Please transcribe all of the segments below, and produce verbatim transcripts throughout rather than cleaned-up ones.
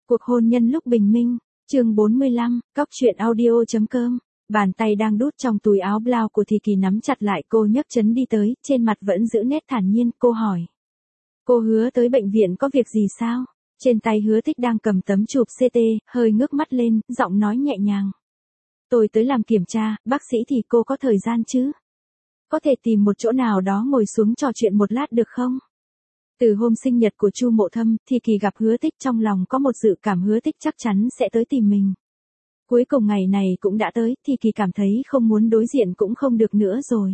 Cuộc hôn nhân lúc bình minh, chương bốn mươi lăm, cóc truyện audio.com. Bàn tay đang đút trong túi áo blau của Thì Kỳ nắm chặt lại, cô nhấc chân đi tới, trên mặt vẫn giữ nét thản nhiên, cô hỏi. Cô Hứa tới bệnh viện có việc gì sao? Trên tay Hứa Thích đang cầm tấm chụp xê tê, hơi ngước mắt lên, giọng nói nhẹ nhàng. Tôi tới làm kiểm tra, bác sĩ thì cô có thời gian chứ? Có thể tìm một chỗ nào đó ngồi xuống trò chuyện một lát được không? Từ hôm sinh nhật của Chu Mộ Thâm, Thì Kỳ gặp Hứa Thích trong lòng có một dự cảm Hứa Thích chắc chắn sẽ tới tìm mình. Cuối cùng ngày này cũng đã tới, Thì Kỳ cảm thấy không muốn đối diện cũng không được nữa rồi.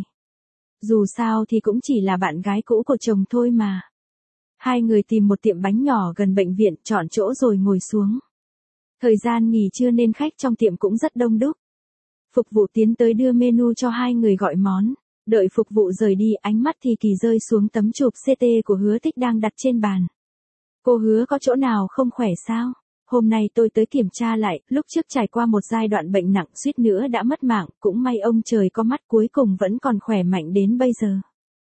Dù sao thì cũng chỉ là bạn gái cũ của chồng thôi mà. Hai người tìm một tiệm bánh nhỏ gần bệnh viện, chọn chỗ rồi ngồi xuống. Thời gian nghỉ trưa nên khách trong tiệm cũng rất đông đúc. Phục vụ tiến tới đưa menu cho hai người gọi món. Đợi phục vụ rời đi, ánh mắt Thì Kỳ rơi xuống tấm chụp xê tê của Hứa Thích đang đặt trên bàn. Cô Hứa có chỗ nào không khỏe sao? Hôm nay tôi tới kiểm tra lại, lúc trước trải qua một giai đoạn bệnh nặng suýt nữa đã mất mạng, cũng may ông trời có mắt cuối cùng vẫn còn khỏe mạnh đến bây giờ.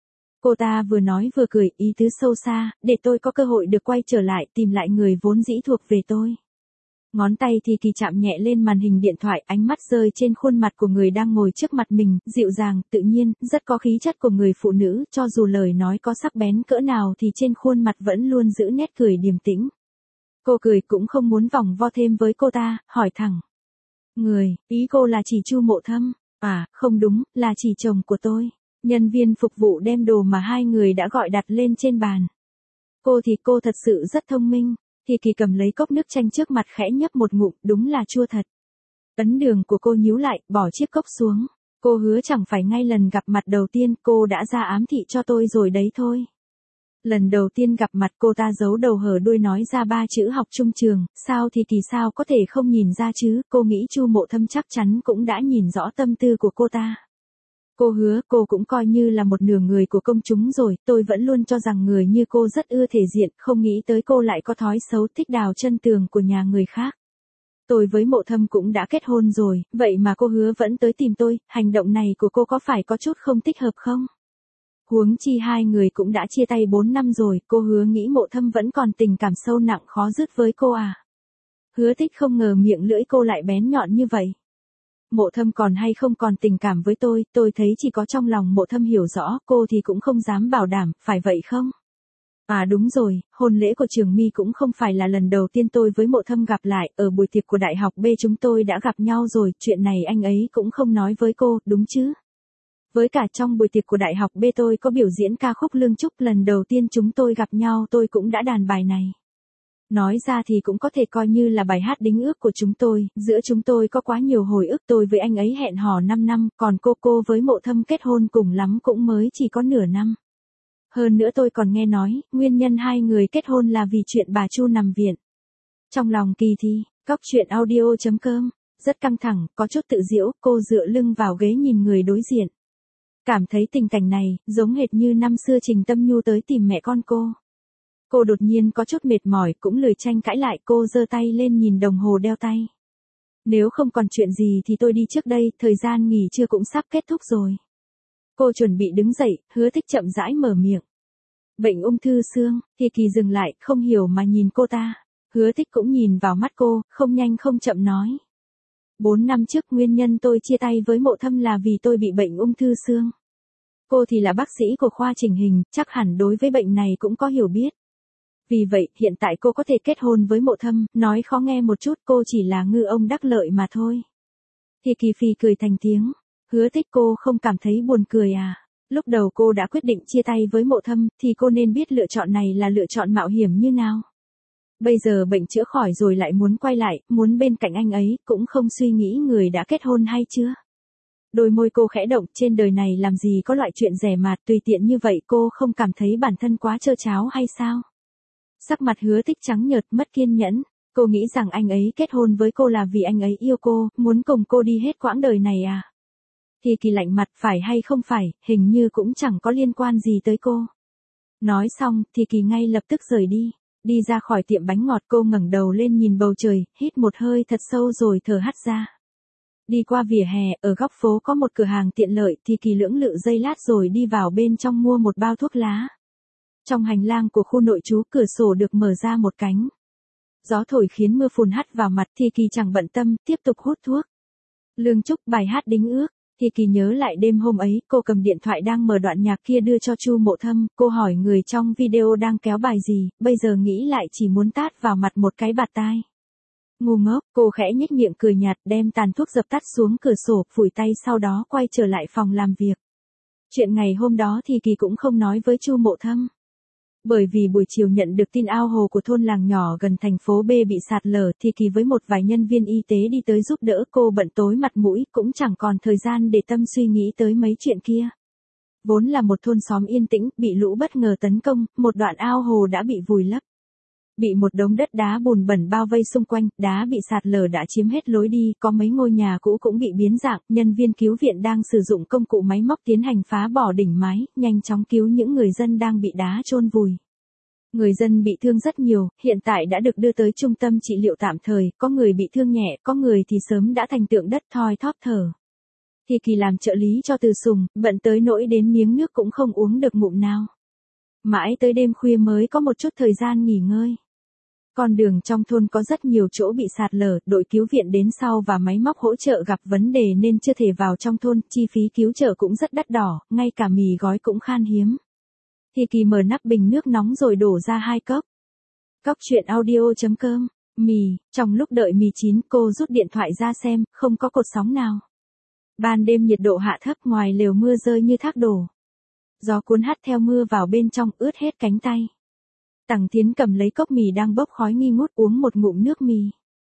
Cô ta vừa nói vừa cười, ý tứ sâu xa, để tôi có cơ hội được quay trở lại tìm lại người vốn dĩ thuộc về tôi. Ngón tay Thì Kỳ chạm nhẹ lên màn hình điện thoại, ánh mắt rơi trên khuôn mặt của người đang ngồi trước mặt mình, dịu dàng, tự nhiên, rất có khí chất của người phụ nữ, cho dù lời nói có sắc bén cỡ nào thì trên khuôn mặt vẫn luôn giữ nét cười điềm tĩnh. Cô cười cũng không muốn vòng vo thêm với cô ta, hỏi thẳng. Người, ý cô là chỉ Chu Mộ Thâm? À, không đúng, là chỉ chồng của tôi. Nhân viên phục vụ đem đồ mà hai người đã gọi đặt lên trên bàn. Cô thì cô thật sự rất thông minh. Thì Kỳ cầm lấy cốc nước chanh trước mặt khẽ nhấp một ngụm, đúng là chua thật. Ấn đường của cô nhíu lại, bỏ chiếc cốc xuống. Cô Hứa chẳng phải ngay lần gặp mặt đầu tiên cô đã ra ám thị cho tôi rồi đấy thôi. Lần đầu tiên gặp mặt cô ta giấu đầu hở đuôi nói ra ba chữ học chung trường, sao Thì Kỳ sao có thể không nhìn ra chứ, cô nghĩ Chu Mộ Thâm chắc chắn cũng đã nhìn rõ tâm tư của cô ta. Cô Hứa, cô cũng coi như là một nửa người của công chúng rồi, tôi vẫn luôn cho rằng người như cô rất ưa thể diện, không nghĩ tới cô lại có thói xấu thích đào chân tường của nhà người khác. Tôi với Mộ Thâm cũng đã kết hôn rồi, vậy mà cô Hứa vẫn tới tìm tôi, hành động này của cô có phải có chút không thích hợp không? Huống chi hai người cũng đã chia tay bốn năm rồi, cô Hứa nghĩ Mộ Thâm vẫn còn tình cảm sâu nặng khó dứt với cô à? Hứa Thích không ngờ miệng lưỡi cô lại bén nhọn như vậy. Mộ Thâm còn hay không còn tình cảm với tôi, tôi thấy chỉ có trong lòng Mộ Thâm hiểu rõ, cô thì cũng không dám bảo đảm, phải vậy không? À đúng rồi, hôn lễ của Trường My cũng không phải là lần đầu tiên tôi với Mộ Thâm gặp lại, ở buổi tiệc của Đại học B chúng tôi đã gặp nhau rồi, chuyện này anh ấy cũng không nói với cô, đúng chứ? Với cả trong buổi tiệc của Đại học B tôi có biểu diễn ca khúc Lương Trúc, lần đầu tiên chúng tôi gặp nhau tôi cũng đã đàn bài này. Nói ra thì cũng có thể coi như là bài hát đính ước của chúng tôi, giữa chúng tôi có quá nhiều hồi ức, tôi với anh ấy hẹn hò năm năm, còn cô cô với Mộ Thâm kết hôn cùng lắm cũng mới chỉ có nửa năm. Hơn nữa tôi còn nghe nói, nguyên nhân hai người kết hôn là vì chuyện bà Chu nằm viện. Trong lòng Kỳ thì, cóc truyện audio.com, rất căng thẳng, có chút tự giễu, cô dựa lưng vào ghế nhìn người đối diện. Cảm thấy tình cảnh này, giống hệt như năm xưa Trình Tâm Nhu tới tìm mẹ con cô. Cô đột nhiên có chút mệt mỏi, cũng lười tranh cãi lại, cô giơ tay lên nhìn đồng hồ đeo tay. Nếu không còn chuyện gì thì tôi đi trước đây, thời gian nghỉ trưa cũng sắp kết thúc rồi. Cô chuẩn bị đứng dậy, Hứa Thích chậm rãi mở miệng. Bệnh ung thư xương, Thì Kỳ dừng lại, không hiểu mà nhìn cô ta. Hứa Thích cũng nhìn vào mắt cô, không nhanh không chậm nói. Bốn năm trước nguyên nhân tôi chia tay với Mộ Thâm là vì tôi bị bệnh ung thư xương. Cô thì là bác sĩ của khoa chỉnh hình, chắc hẳn đối với bệnh này cũng có hiểu biết. Vì vậy, hiện tại cô có thể kết hôn với Mộ Thâm, nói khó nghe một chút cô chỉ là ngư ông đắc lợi mà thôi. Thì Kỳ phì cười thành tiếng. Hứa Thích, cô không cảm thấy buồn cười à? Lúc đầu cô đã quyết định chia tay với Mộ Thâm, thì cô nên biết lựa chọn này là lựa chọn mạo hiểm như nào. Bây giờ bệnh chữa khỏi rồi lại muốn quay lại, muốn bên cạnh anh ấy, cũng không suy nghĩ người đã kết hôn hay chưa. Đôi môi cô khẽ động, trên đời này làm gì có loại chuyện rẻ mạt tùy tiện như vậy, cô không cảm thấy bản thân quá trơ tráo hay sao? Sắc mặt Hứa Thích trắng nhợt, mất kiên nhẫn, cô nghĩ rằng anh ấy kết hôn với cô là vì anh ấy yêu cô, muốn cùng cô đi hết quãng đời này à? Thì Kỳ lạnh mặt, phải hay không phải, hình như cũng chẳng có liên quan gì tới cô. Nói xong, thì Kỳ ngay lập tức rời đi. Đi ra khỏi tiệm bánh ngọt cô ngẩng đầu lên nhìn bầu trời, hít một hơi thật sâu rồi thở hắt ra. Đi qua vỉa hè, ở góc phố có một cửa hàng tiện lợi, thì Kỳ lưỡng lự giây lát rồi đi vào bên trong mua một bao thuốc lá. Trong hành lang của khu nội trú, cửa sổ được mở ra một cánh. Gió thổi khiến mưa phùn hắt vào mặt thì Kỳ chẳng bận tâm, tiếp tục hút thuốc. Lương Trúc bài hát đính ước. Thì Kỳ nhớ lại đêm hôm ấy, cô cầm điện thoại đang mở đoạn nhạc kia đưa cho Chu Mộ Thâm, cô hỏi người trong video đang kéo bài gì, bây giờ nghĩ lại chỉ muốn tát vào mặt một cái bạt tai. Ngu ngốc, cô khẽ nhếch miệng cười nhạt, đem tàn thuốc dập tắt xuống cửa sổ, phủi tay sau đó quay trở lại phòng làm việc. Chuyện ngày hôm đó thì Kỳ cũng không nói với Chu Mộ Thâm. Bởi vì buổi chiều nhận được tin ao hồ của thôn làng nhỏ gần thành phố B bị sạt lở thì Kỳ với một vài nhân viên y tế đi tới giúp đỡ, cô bận tối mặt mũi cũng chẳng còn thời gian để tâm suy nghĩ tới mấy chuyện kia. Vốn là một thôn xóm yên tĩnh, bị lũ bất ngờ tấn công, một đoạn ao hồ đã bị vùi lấp. Bị một đống đất đá bùn bẩn bao vây xung quanh, đá bị sạt lở đã chiếm hết lối đi, có mấy ngôi nhà cũ cũng bị biến dạng, nhân viên cứu viện đang sử dụng công cụ máy móc tiến hành phá bỏ đỉnh mái, nhanh chóng cứu những người dân đang bị đá chôn vùi. Người dân bị thương rất nhiều, hiện tại đã được đưa tới trung tâm trị liệu tạm thời, có người bị thương nhẹ, có người thì sớm đã thành tượng đất thoi thóp thở. Thì Kỳ làm trợ lý cho Từ Sùng, bận tới nỗi đến miếng nước cũng không uống được ngụm nào. Mãi tới đêm khuya mới có một chút thời gian nghỉ ngơi. Con đường trong thôn có rất nhiều chỗ bị sạt lở, đội cứu viện đến sau và máy móc hỗ trợ gặp vấn đề nên chưa thể vào trong thôn, chi phí cứu trợ cũng rất đắt đỏ, ngay cả mì gói cũng khan hiếm. Thì Kỳ mở nắp bình nước nóng rồi đổ ra hai cốc. Cốc truyện audio chấm com, mì, trong lúc đợi mì chín cô rút điện thoại ra xem, không có cột sóng nào. Ban đêm nhiệt độ hạ thấp, ngoài lều mưa rơi như thác đổ. Gió cuốn hắt theo mưa vào bên trong ướt hết cánh tay. Tằng Tiến cầm lấy cốc mì đang bốc khói nghi ngút uống một ngụm nước mì.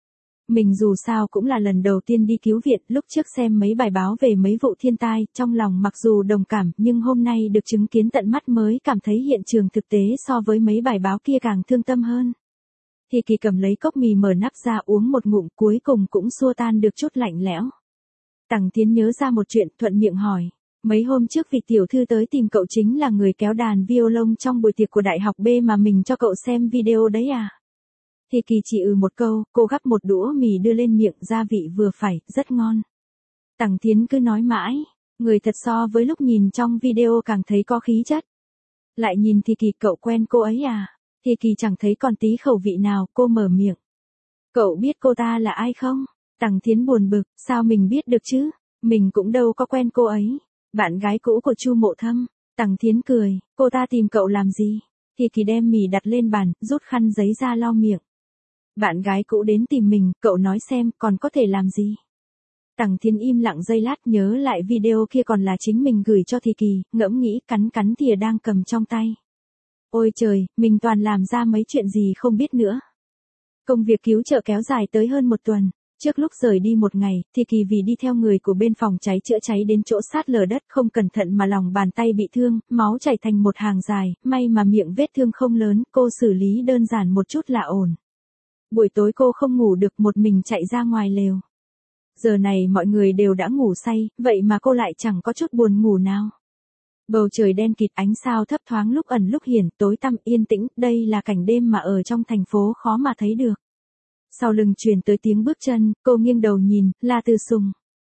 Mình dù sao cũng là lần đầu tiên đi cứu viện, lúc trước xem mấy bài báo về mấy vụ thiên tai, trong lòng mặc dù đồng cảm nhưng hôm nay được chứng kiến tận mắt mới cảm thấy hiện trường thực tế so với mấy bài báo kia càng thương tâm hơn. Thì Kỳ cầm lấy cốc mì mở nắp ra uống một ngụm cuối cùng cũng xua tan được chút lạnh lẽo. Tằng Tiến nhớ ra một chuyện thuận miệng hỏi. Mấy hôm trước vị tiểu thư tới tìm cậu chính là người kéo đàn violon trong buổi tiệc của đại học B mà mình cho cậu xem video đấy à? Thì Kỳ chỉ ừ một câu, cô gắp một đũa mì đưa lên miệng, gia vị vừa phải, rất ngon. Tằng Tiến cứ nói mãi, người thật so với lúc nhìn trong video càng thấy có khí chất. Lại nhìn thì Kỳ, cậu quen cô ấy à? Thì Kỳ chẳng thấy còn tí khẩu vị nào, cô mở miệng. Cậu biết cô ta là ai không? Tằng Tiến buồn bực, sao mình biết được chứ? Mình cũng đâu có quen cô ấy. Bạn gái cũ của Chu Mộ Thâm. Tằng Tiến cười, cô ta tìm cậu làm gì? Thì Kỳ đem mì đặt lên bàn, rút khăn giấy ra lau miệng. Bạn gái cũ đến tìm mình, cậu nói xem, còn có thể làm gì? Tằng Tiến im lặng giây lát, nhớ lại video kia còn là chính mình gửi cho Thì Kỳ, ngẫm nghĩ, cắn cắn thìa đang cầm trong tay. Ôi trời, mình toàn làm ra mấy chuyện gì không biết nữa. Công việc cứu trợ kéo dài tới hơn một tuần. Trước lúc rời đi một ngày, Thì Kỳ vì đi theo người của bên phòng cháy chữa cháy đến chỗ sát lở đất không cẩn thận mà lòng bàn tay bị thương, máu chảy thành một hàng dài, may mà miệng vết thương không lớn, cô xử lý đơn giản một chút là ổn. Buổi tối cô không ngủ được, một mình chạy ra ngoài lều. Giờ này mọi người đều đã ngủ say, vậy mà cô lại chẳng có chút buồn ngủ nào. Bầu trời đen kịt, ánh sao thấp thoáng lúc ẩn lúc hiển, tối tăm yên tĩnh, đây là cảnh đêm mà ở trong thành phố khó mà thấy được. Sau lưng truyền tới tiếng bước chân, cô nghiêng đầu nhìn, là Từ Sùng.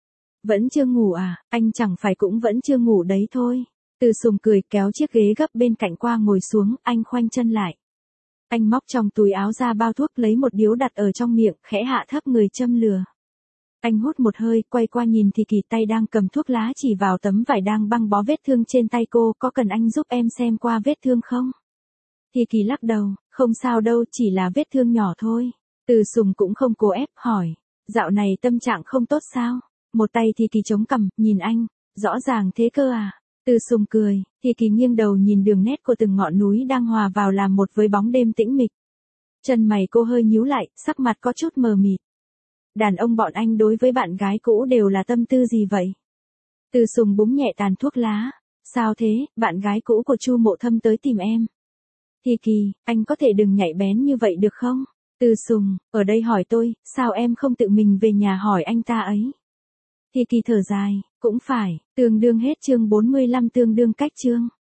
Vẫn chưa ngủ à, anh chẳng phải cũng vẫn chưa ngủ đấy thôi. Từ Sùng cười, kéo chiếc ghế gấp bên cạnh qua ngồi xuống, anh khoanh chân lại. Anh móc trong túi áo ra bao thuốc, lấy một điếu đặt ở trong miệng, khẽ hạ thấp người châm lửa. Anh hút một hơi, quay qua nhìn Thì Kỳ tay đang cầm thuốc lá chỉ vào tấm vải đang băng bó vết thương trên tay cô, có cần anh giúp em xem qua vết thương không? Thì Kỳ lắc đầu, không sao đâu, chỉ là vết thương nhỏ thôi. Từ Sùng cũng không cố ép, hỏi, dạo này tâm trạng không tốt sao? Một tay Thì Kỳ chống cằm, nhìn anh, rõ ràng thế cơ à? Từ Sùng cười, Thì Kỳ nghiêng đầu nhìn đường nét của từng ngọn núi đang hòa vào làm một với bóng đêm tĩnh mịch. Chân mày cô hơi nhíu lại, sắc mặt có chút mờ mịt. Đàn ông bọn anh đối với bạn gái cũ đều là tâm tư gì vậy? Từ Sùng búng nhẹ tàn thuốc lá, sao thế, bạn gái cũ của Chu Mộ Thâm tới tìm em. Thì Kỳ, anh có thể đừng nhạy bén như vậy được không? Từ Sùng, ở đây hỏi tôi, sao em không tự mình về nhà hỏi anh ta ấy? Thì Kỳ thở dài, cũng phải, tương đương hết chương bốn mươi lăm tương đương cách chương.